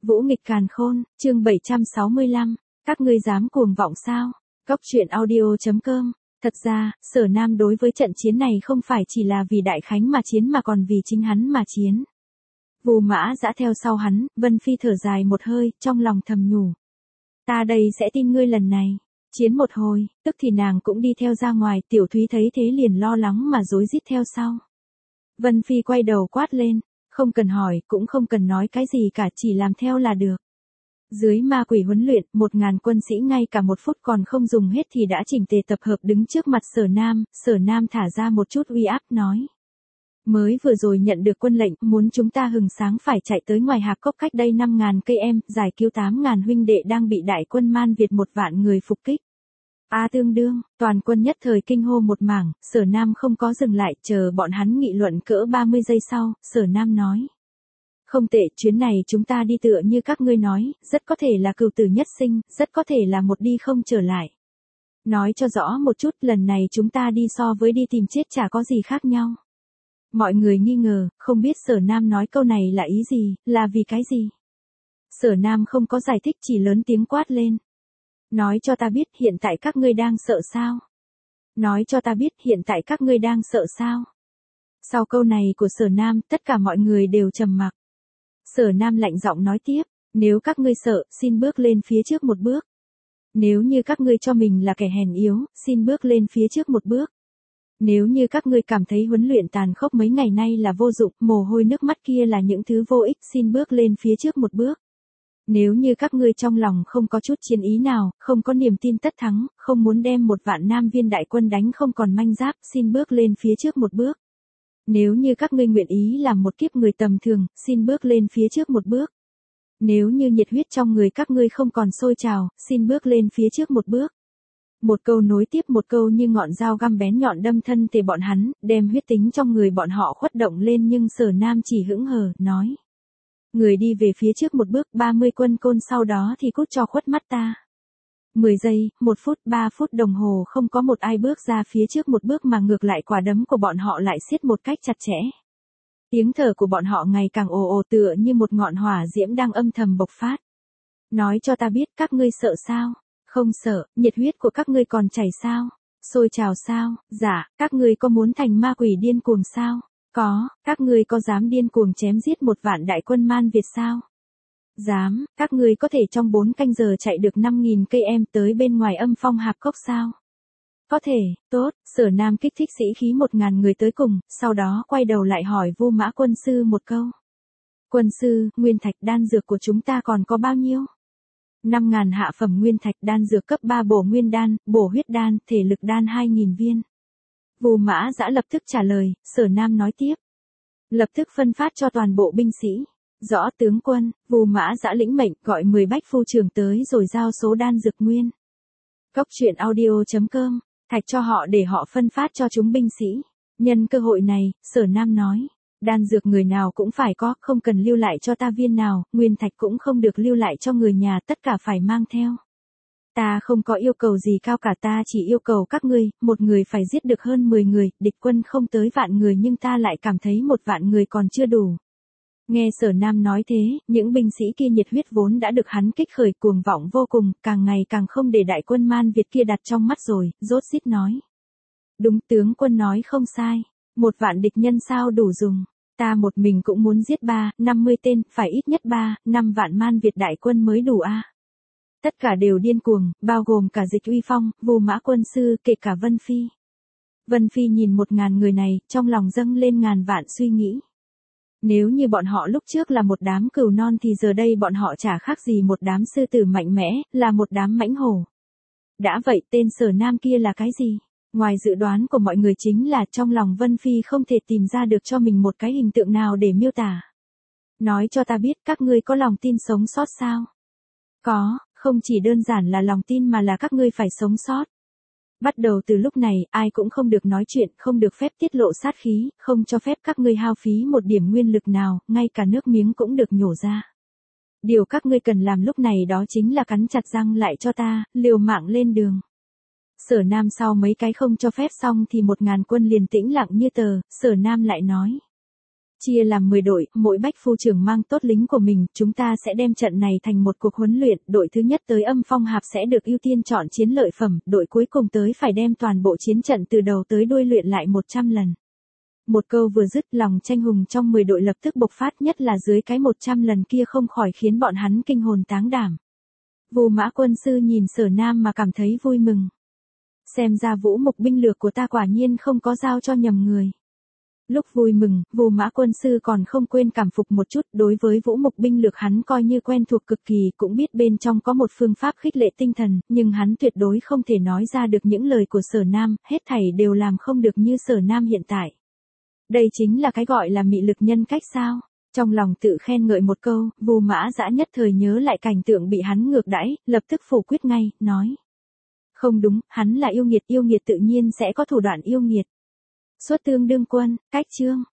Vũ nghịch càn khôn, chương 765, các ngươi dám cuồng vọng sao? Cóc truyện audio.com. Thật ra, Sở Nam đối với trận chiến này không phải chỉ là vì Đại Khánh mà chiến mà còn vì chính hắn mà chiến. Vù Mã dã theo sau hắn, Vân Phi thở dài một hơi, trong lòng thầm nhủ. Ta đây sẽ tin ngươi lần này. Chiến một hồi, tức thì nàng cũng đi theo ra ngoài, Tiểu Thúy thấy thế liền lo lắng mà rối rít theo sau. Vân Phi quay đầu quát lên, không cần hỏi, cũng không cần nói cái gì cả, chỉ làm theo là được. Dưới ma quỷ huấn luyện, 1000 quân sĩ ngay cả một phút còn không dùng hết thì đã chỉnh tề tập hợp đứng trước mặt Sở Nam thả ra một chút uy áp nói. Mới vừa rồi nhận được quân lệnh, muốn chúng ta hừng sáng phải chạy tới ngoài Hạp Cốc cách đây 5000 cây em, giải cứu 8000 huynh đệ đang bị đại quân Man Việt 1 vạn người phục kích. Tương đương, toàn quân nhất thời kinh hô một mảng, Sở Nam không có dừng lại, chờ bọn hắn nghị luận cỡ 30 giây sau, Sở Nam nói. Không tệ, chuyến này chúng ta đi tựa như các ngươi nói, rất có thể là cửu tử nhất sinh, rất có thể là một đi không trở lại. Nói cho rõ một chút, lần này chúng ta đi so với đi tìm chết chả có gì khác nhau. Mọi người nghi ngờ, không biết Sở Nam nói câu này là ý gì, là vì cái gì. Sở Nam không có giải thích, chỉ lớn tiếng quát lên. Nói cho ta biết hiện tại các ngươi đang sợ sao? Nói cho ta biết hiện tại các ngươi đang sợ sao? Sau câu này của Sở Nam, tất cả mọi người đều trầm mặc. Sở Nam lạnh giọng nói tiếp, nếu các ngươi sợ, xin bước lên phía trước một bước. Nếu như các ngươi cho mình là kẻ hèn yếu, xin bước lên phía trước một bước. Nếu như các ngươi cảm thấy huấn luyện tàn khốc mấy ngày nay là vô dụng, mồ hôi nước mắt kia là những thứ vô ích, xin bước lên phía trước một bước. Nếu như các ngươi trong lòng không có chút chiến ý nào, không có niềm tin tất thắng, không muốn đem 1 vạn Nam viên đại quân đánh không còn manh giáp, xin bước lên phía trước một bước. Nếu như các ngươi nguyện ý làm một kiếp người tầm thường, xin bước lên phía trước một bước. Nếu như nhiệt huyết trong người các ngươi không còn sôi trào, xin bước lên phía trước một bước. Một câu nối tiếp một câu như ngọn dao găm bén nhọn đâm thân thể bọn hắn, đem huyết tính trong người bọn họ khuất động lên, nhưng Sở Nam chỉ hững hờ, nói. Người đi về phía trước một bước, 30 quân côn sau đó thì cút cho khuất mắt ta. 10 giây, 1 phút, 3 phút đồng hồ không có một ai bước ra phía trước một bước mà ngược lại quả đấm của bọn họ lại siết một cách chặt chẽ. Tiếng thở của bọn họ ngày càng ồ ồ tựa như một ngọn hỏa diễm đang âm thầm bộc phát. Nói cho ta biết các ngươi sợ sao? Không sợ, nhiệt huyết của các ngươi còn chảy sao? Sôi trào sao? Dạ, các ngươi có muốn thành ma quỷ điên cuồng sao? Có, các ngươi có dám điên cuồng chém giết 1 vạn đại quân Man Việt sao? Dám, các ngươi có thể trong 4 canh giờ chạy được 5000 cây em tới bên ngoài Âm Phong Hạp Cốc sao? Có thể, tốt, Sở Nam kích thích sĩ khí 1000 người tới cùng, sau đó quay đầu lại hỏi Vu Mã quân sư một câu. Quân sư, nguyên thạch đan dược của chúng ta còn có bao nhiêu? 5000 hạ phẩm nguyên thạch đan dược cấp 3 bổ nguyên đan, bổ huyết đan, thể lực đan 2000 viên. Vu Mã dã lập tức trả lời, Sở Nam nói tiếp. Lập tức phân phát cho toàn bộ binh sĩ. Rõ tướng quân, Vu Mã dã lĩnh mệnh gọi 10 bách phu trưởng tới rồi giao số đan dược nguyên. Cóc truyện audio.com, thạch cho họ để họ phân phát cho chúng binh sĩ. Nhân cơ hội này, Sở Nam nói. Đan dược người nào cũng phải có, không cần lưu lại cho ta viên nào, nguyên thạch cũng không được lưu lại cho người nhà, tất cả phải mang theo. Ta không có yêu cầu gì cao cả, ta chỉ yêu cầu các ngươi, một người phải giết được hơn 10 người, địch quân không tới vạn người nhưng ta lại cảm thấy 1 vạn người còn chưa đủ. Nghe Sở Nam nói thế, những binh sĩ kia nhiệt huyết vốn đã được hắn kích khởi cuồng vọng vô cùng, càng ngày càng không để đại quân Man Việt kia đặt trong mắt rồi, rốt rít nói. Đúng, tướng quân nói không sai, 1 vạn địch nhân sao đủ dùng. Ta một mình cũng muốn giết 50 tên, phải ít nhất 5 vạn Man Việt đại quân mới đủ a. Tất cả đều điên cuồng, bao gồm cả Dịch Uy Phong, Vu Mã quân sư, kể cả Vân Phi. Vân Phi nhìn 1000 người này, trong lòng dâng lên ngàn vạn suy nghĩ. Nếu như bọn họ lúc trước là một đám cừu non thì giờ đây bọn họ chả khác gì một đám sư tử mạnh mẽ, là một đám mãnh hổ. Đã vậy tên Sở Nam kia là cái gì? Ngoài dự đoán của mọi người chính là trong lòng Vân Phi không thể tìm ra được cho mình một cái hình tượng nào để miêu tả. Nói cho ta biết các ngươi có lòng tin sống sót sao? Có, không chỉ đơn giản là lòng tin mà là các ngươi phải sống sót. Bắt đầu từ lúc này, ai cũng không được nói chuyện, không được phép tiết lộ sát khí, không cho phép các ngươi hao phí một điểm nguyên lực nào, ngay cả nước miếng cũng được nhổ ra. Điều các ngươi cần làm lúc này đó chính là cắn chặt răng lại cho ta, liều mạng lên đường. Sở Nam sau mấy cái không cho phép xong thì 1000 quân liền tĩnh lặng như tờ, Sở Nam lại nói. Chia làm 10 đội, mỗi bách phu trưởng mang tốt lính của mình, chúng ta sẽ đem trận này thành một cuộc huấn luyện, đội thứ nhất tới Âm Phong Hạp sẽ được ưu tiên chọn chiến lợi phẩm, đội cuối cùng tới phải đem toàn bộ chiến trận từ đầu tới đuôi luyện lại 100 lần. Một câu vừa dứt, lòng tranh hùng trong 10 đội lập tức bộc phát, nhất là dưới cái 100 lần kia không khỏi khiến bọn hắn kinh hồn táng đảm. Vu Mã quân sư nhìn Sở Nam mà cảm thấy vui mừng. Xem ra vũ mục binh lược của ta quả nhiên không có giao cho nhầm người. Lúc vui mừng, Vu Mã quân sư còn không quên cảm phục một chút, đối với vũ mục binh lược hắn coi như quen thuộc cực kỳ, cũng biết bên trong có một phương pháp khích lệ tinh thần, nhưng hắn tuyệt đối không thể nói ra được những lời của Sở Nam, hết thảy đều làm không được như Sở Nam hiện tại. Đây chính là cái gọi là mị lực nhân cách sao? Trong lòng tự khen ngợi một câu, Vu Mã Dã nhất thời nhớ lại cảnh tượng bị hắn ngược đãi, lập tức phủ quyết ngay, nói. Không đúng, hắn là yêu nghiệt tự nhiên sẽ có thủ đoạn yêu nghiệt. Xuất Tương Đương Quân, cách chương.